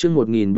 chương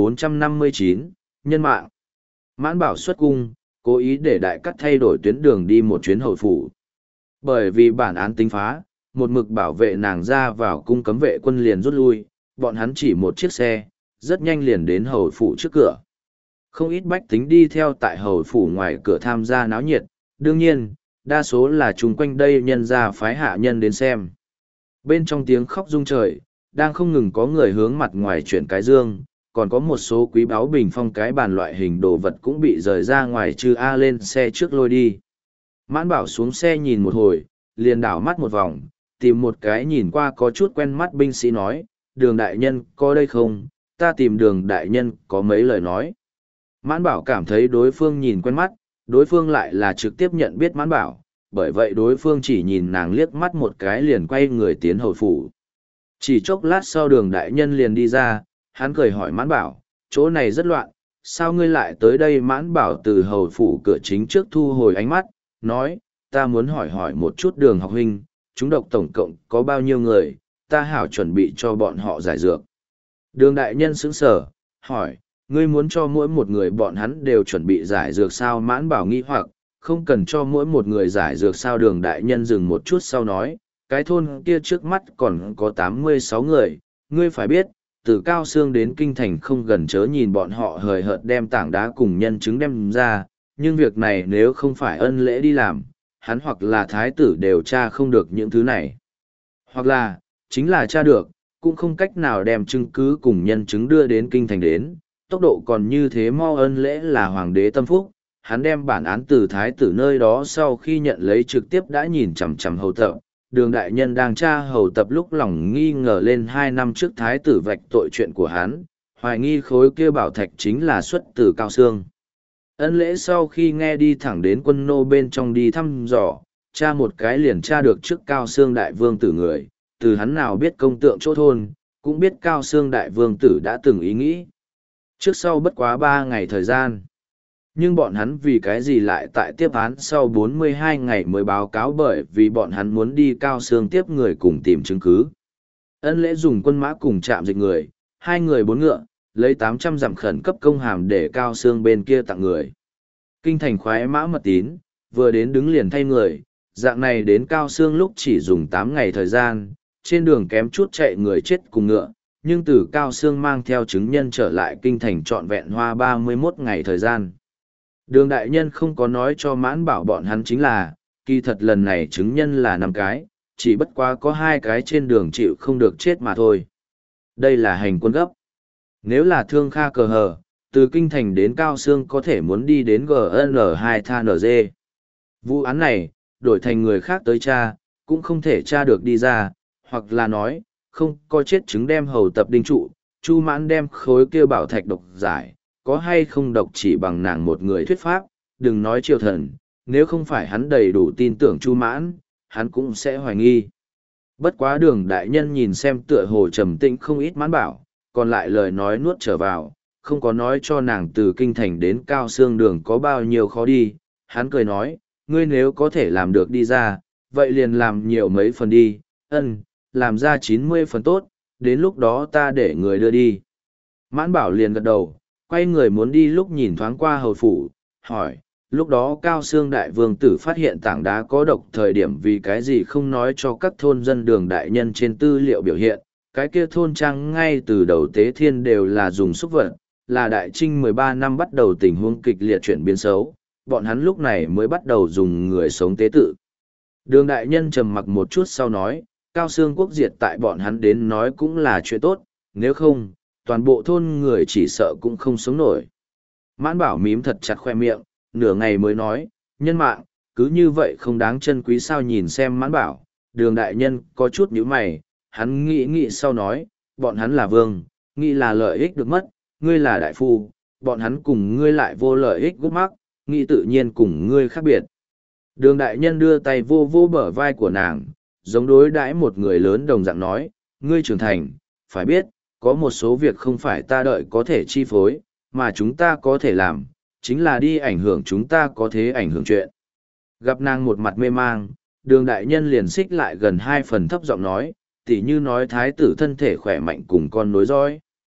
1459, nhân mạng. Mãn Bảo xuất cung, cố ý để đại cắt thay đổi tuyến đường đi một chuyến hầu phủ. Bởi vì bản án tính phá, một mực bảo vệ nàng ra vào cung cấm vệ quân liền rút lui, bọn hắn chỉ một chiếc xe, rất nhanh liền đến hầu phủ trước cửa. Không ít bách tính đi theo tại hầu phủ ngoài cửa tham gia náo nhiệt, đương nhiên, đa số là chung quanh đây nhân ra phái hạ nhân đến xem. Bên trong tiếng khóc rung trời, đang không ngừng có người hướng mặt ngoài chuyển cái dương, còn có một số quý báu bình phong cái bàn loại hình đồ vật cũng bị rời ra ngoài trừ A lên xe trước lôi đi. Mãn Bảo xuống xe nhìn một hồi, liền đảo mắt một vòng, tìm một cái nhìn qua có chút quen mắt binh sĩ nói, Đường đại nhân có đây không, ta tìm Đường đại nhân có mấy lời nói. Mãn Bảo cảm thấy đối phương nhìn quen mắt, đối phương lại là trực tiếp nhận biết Mãn Bảo, bởi vậy đối phương chỉ nhìn nàng liếc mắt một cái liền quay người tiến hầu phủ. Chỉ chốc lát sau Đường đại nhân liền đi ra, hắn cười hỏi Mãn Bảo, chỗ này rất loạn, sao ngươi lại tới đây? Mãn Bảo từ hầu phủ cửa chính trước thu hồi ánh mắt, nói, ta muốn hỏi một chút Đường học huynh, chúng độc tổng cộng có bao nhiêu người, ta hảo chuẩn bị cho bọn họ giải dược. Đường đại nhân sững sờ, hỏi, ngươi muốn cho mỗi một người bọn hắn đều chuẩn bị giải dược sao? Mãn Bảo nghi hoặc, không cần cho mỗi một người giải dược sao? Đường đại nhân dừng một chút sau nói, cái thôn kia trước mắt còn có 86 người, ngươi phải biết, từ Cao Xương đến Kinh Thành không gần chớ nhìn bọn họ hời hợt đem tảng đá cùng nhân chứng đem ra, nhưng việc này nếu không phải ân lễ đi làm, hắn hoặc là thái tử đều tra không được những thứ này. Hoặc là, chính là tra được, cũng không cách nào đem chứng cứ cùng nhân chứng đưa đến Kinh Thành đến, tốc độ còn như thế mau. Ân lễ là hoàng đế tâm phúc, hắn đem bản án từ thái tử nơi đó sau khi nhận lấy trực tiếp đã nhìn chằm chằm hầu tập. Đường đại nhân đang tra hầu tập lúc lòng nghi ngờ lên 2 năm trước thái tử vạch tội chuyện của hắn, hoài nghi khối kia bảo thạch chính là xuất từ Cao Xương. Ân lễ sau khi nghe đi thẳng đến quân nô bên trong đi thăm dò, tra một cái liền tra được trước Cao Xương đại vương tử người, từ hắn nào biết công tượng chỗ thôn, cũng biết Cao Xương đại vương tử đã từng ý nghĩ. Trước sau bất quá 3 ngày thời gian. Nhưng bọn hắn vì cái gì lại tại tiếp án sau 42 ngày mới báo cáo? Bởi vì bọn hắn muốn đi Cao Xương tiếp người cùng tìm chứng cứ. Ân lễ dùng quân mã cùng chạm dịch người, 2 người 4 ngựa, lấy 800 dặm khẩn cấp công hàm để Cao Xương bên kia tặng người. Kinh thành khoái mã mật tín, vừa đến đứng liền thay người, dạng này đến Cao Xương lúc chỉ dùng 8 ngày thời gian, trên đường kém chút chạy người chết cùng ngựa, nhưng từ Cao Xương mang theo chứng nhân trở lại Kinh thành trọn vẹn hoa 31 ngày thời gian. Đường đại nhân không có nói cho Mãn Bảo bọn hắn chính là, kỳ thật lần này chứng nhân là 5 cái, chỉ bất quá có 2 cái trên đường chịu không được chết mà thôi. Đây là hành quân gấp. Nếu là Thương Kha Cờ Hờ, từ Kinh Thành đến Cao Xương có thể muốn đi đến GN2THNG. Vụ án này, đổi thành người khác tới tra, cũng không thể tra được đi ra, hoặc là nói, không có chết chứng đem hầu tập đinh trụ, Chu Mãn đem khối kia bảo thạch độc giải, có hay không độc chỉ bằng nàng một người thuyết pháp, đừng nói triều thần, nếu không phải hắn đầy đủ tin tưởng Chu Mãn, hắn cũng sẽ hoài nghi. Bất quá Đường đại nhân nhìn xem tựa hồ trầm tĩnh không ít Mãn Bảo, còn lại lời nói nuốt trở vào, không có nói cho nàng từ Kinh Thành đến Cao Xương đường có bao nhiêu khó đi. Hắn cười nói, ngươi nếu có thể làm được đi ra, vậy liền làm nhiều mấy phần đi, làm ra 90 phần tốt, đến lúc đó ta để người đưa đi. Mãn Bảo liền gật đầu, quay người muốn đi lúc nhìn thoáng qua hầu phủ, hỏi, lúc đó Cao Xương đại vương tử phát hiện tảng đá có độc thời điểm vì cái gì không nói cho các thôn dân? Đường đại nhân trên tư liệu biểu hiện, cái kia thôn trang ngay từ đầu tế thiên đều là dùng xúc vật, là đại trinh 13 năm bắt đầu tình huống kịch liệt chuyển biến xấu, bọn hắn lúc này mới bắt đầu dùng người sống tế tự. Đường đại nhân trầm mặc một chút sau nói, Cao Xương quốc diệt tại bọn hắn đến nói cũng là chuyện tốt, nếu không, toàn bộ thôn người chỉ sợ cũng không sống nổi. Mãn Bảo mím thật chặt khoe miệng, nửa ngày mới nói, nhân mạng, cứ như vậy không đáng trân quý sao? Nhìn xem Mãn Bảo, Đường đại nhân có chút nhíu mày, hắn nghĩ sau nói, bọn hắn là vương, nghĩ là lợi ích được mất, ngươi là đại phu, bọn hắn cùng ngươi lại vô lợi ích gút mắc, nghĩ tự nhiên cùng ngươi khác biệt. Đường đại nhân đưa tay vô vô bờ vai của nàng, giống đối đãi một người lớn đồng dạng nói, ngươi trưởng thành, phải biết, có một số việc không phải ta đợi có thể chi phối, mà chúng ta có thể làm, chính là đi ảnh hưởng chúng ta có thể ảnh hưởng chuyện. Gặp nàng một mặt mê mang, Đường đại nhân liền xích lại gần 2 phần thấp giọng nói, tỉ như nói thái tử thân thể khỏe mạnh cùng con nối dõi.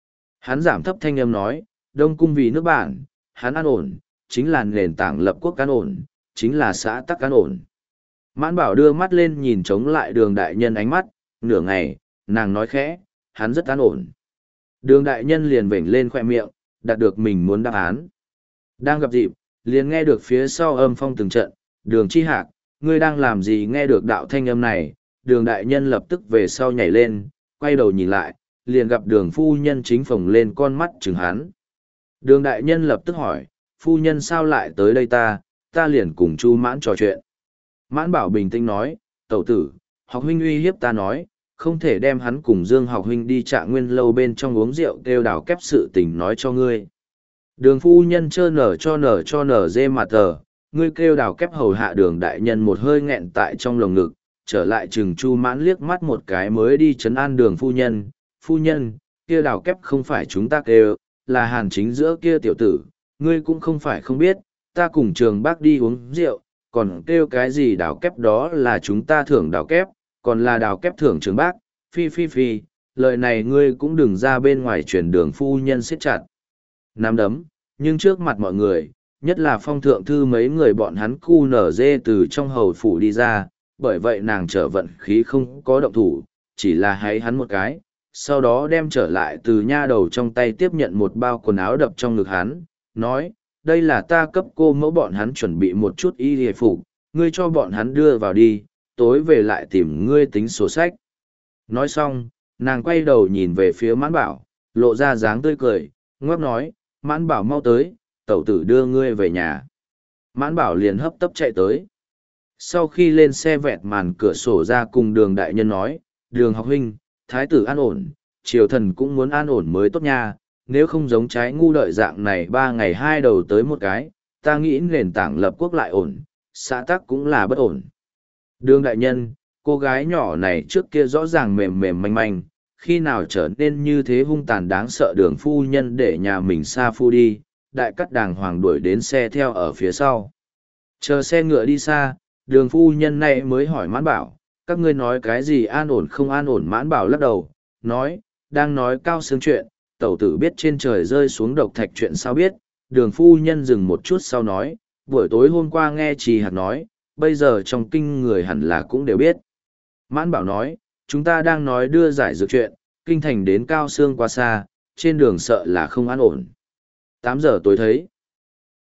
Hắn giảm thấp thanh âm nói, Đông Cung vì nước bạn, hắn an ổn, chính là nền tảng lập quốc an ổn, chính là xã tắc an ổn. Mãn Bảo đưa mắt lên nhìn chống lại đường đại nhân ánh mắt, nửa ngày, nàng nói khẽ, hắn rất an ổn. Đường đại nhân liền vểnh lên khoe miệng, đạt được mình muốn đáp án. Đang gặp dịp, liền nghe được phía sau âm phong từng trận, đường chi hạc, ngươi đang làm gì? Nghe được đạo thanh âm này, đường đại nhân lập tức về sau nhảy lên, quay đầu nhìn lại, liền gặp đường phu nhân chính phồng lên con mắt chừng hắn. Đường đại nhân lập tức hỏi, phu nhân sao lại tới đây ta liền cùng Chu Mãn trò chuyện. Mãn Bảo bình tĩnh nói, tẩu tử, học huynh uy hiếp ta nói, không thể đem hắn cùng Dương học huynh đi Trạng Nguyên lâu bên trong uống rượu kêu đào kép sự tình nói cho ngươi. Đường phu nhân trơ nở dê mặt tờ, ngươi kêu đào kép hầu hạ đường đại nhân một hơi nghẹn tại trong lồng ngực, trở lại chừng Chu Mãn liếc mắt một cái mới đi trấn an đường phu nhân, kia đào kép không phải chúng ta kêu, là Hàn Chính giữa kia tiểu tử, ngươi cũng không phải không biết, ta cùng Trường Bác đi uống rượu, còn kêu cái gì đào kép đó là chúng ta thưởng đào kép, còn là đào kép thưởng Trường Bác, phi, lời này ngươi cũng đừng ra bên ngoài truyền đường phu nhân siết chặt. Nắm đấm, nhưng trước mặt mọi người, nhất là Phong thượng thư mấy người bọn hắn cu nở dê từ trong hầu phủ đi ra, bởi vậy nàng trở vận khí không có động thủ, chỉ là háy hắn một cái, sau đó đem trở lại từ nha đầu trong tay tiếp nhận một bao quần áo đập trong ngực hắn, nói, đây là ta cấp cô mẫu bọn hắn chuẩn bị một chút y hề phục, ngươi cho bọn hắn đưa vào đi, tối về lại tìm ngươi tính sổ sách. Nói xong, nàng quay đầu nhìn về phía Mãn Bảo, lộ ra dáng tươi cười, ngoắc nói, Mãn Bảo mau tới, tẩu tử đưa ngươi về nhà. Mãn Bảo liền hấp tấp chạy tới. Sau khi lên xe vẹt màn cửa sổ ra cùng đường đại nhân nói, đường học huynh, thái tử an ổn, triều thần cũng muốn an ổn mới tốt nha, nếu không giống trái ngu đợi dạng này 3 ngày 2 đầu tới một cái, ta nghĩ nền tảng lập quốc lại ổn, xã tắc cũng là bất ổn. Đường đại nhân, cô gái nhỏ này trước kia rõ ràng mềm mềm manh manh, khi nào trở nên như thế hung tàn đáng sợ đường phu nhân để nhà mình xa phu đi, đại cắt đàng hoàng đuổi đến xe theo ở phía sau. Chờ xe ngựa đi xa, đường phu nhân này mới hỏi Mãn Bảo, các ngươi nói cái gì an ổn không an ổn? Mãn Bảo lắc đầu, nói, đang nói cao xương chuyện, tẩu tử biết trên trời rơi xuống độc thạch chuyện sao biết, đường phu nhân dừng một chút sau nói, buổi tối hôm qua nghe Trì Hạc nói, bây giờ trong kinh người hẳn là cũng đều biết. Mãn Bảo nói, chúng ta đang nói đưa giải dược chuyện, kinh thành đến cao xương quá xa, trên đường sợ là không an ổn. 8 giờ tối thấy,